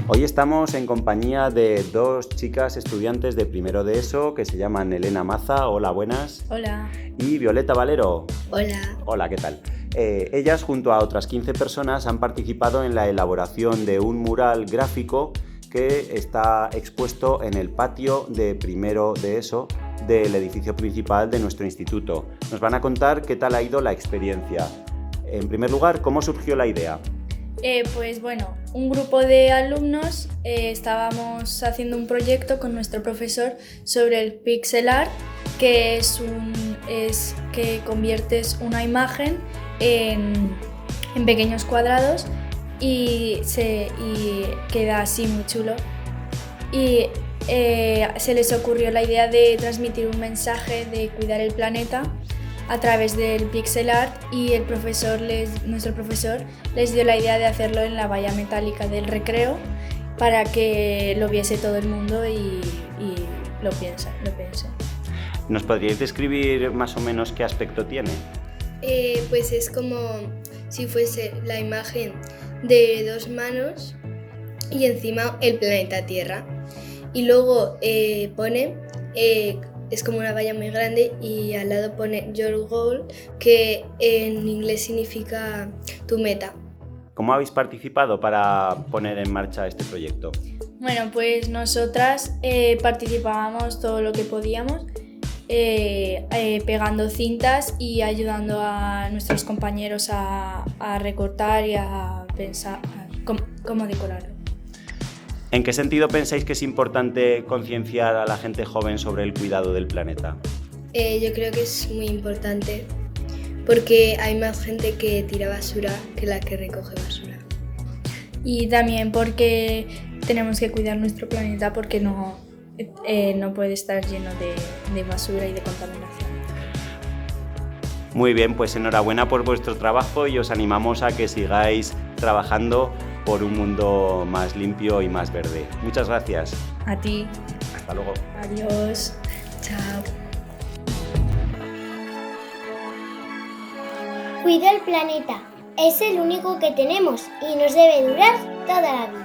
Hoy estamos en compañía de dos chicas estudiantes de primero de ESO que se llaman Elena Maza, hola, buenas. Hola. Y Violeta Valero. Hola. Hola, ¿qué tal? Ellas, junto a otras 15 personas, han participado en la elaboración de un mural gráfico que está expuesto en el patio de primero de ESO del edificio principal de nuestro instituto. Nos van a contar qué tal ha ido la experiencia. En primer lugar, ¿cómo surgió la idea? Pues bueno, un grupo de alumnos estábamos haciendo un proyecto con nuestro profesor sobre el pixel art, que es que conviertes una imagen en pequeños cuadrados y queda así muy chulo. Y se les ocurrió la idea de transmitir un mensaje de cuidar el planeta a través del pixel art y nuestro profesor les dio la idea de hacerlo en la valla metálica del recreo para que lo viese todo el mundo y lo piense. ¿Nos podríais describir más o menos qué aspecto tiene? Pues es como si fuese la imagen de dos manos y encima el planeta Tierra. Y luego es como una valla muy grande y al lado pone Your Goal, que en inglés significa tu meta. ¿Cómo habéis participado para poner en marcha este proyecto? Bueno, pues nosotras participábamos todo lo que podíamos, pegando cintas y ayudando a nuestros compañeros a recortar y a pensar cómo decorarlo. ¿En qué sentido pensáis que es importante concienciar a la gente joven sobre el cuidado del planeta? Yo creo que es muy importante porque hay más gente que tira basura que la que recoge basura. Y también porque tenemos que cuidar nuestro planeta porque no puede estar lleno de basura y de contaminación. Muy bien, pues enhorabuena por vuestro trabajo y os animamos a que sigáis trabajando por un mundo más limpio y más verde. Muchas gracias. A ti. Hasta luego. Adiós. Chao. Cuida el planeta. Es el único que tenemos y nos debe durar toda la vida.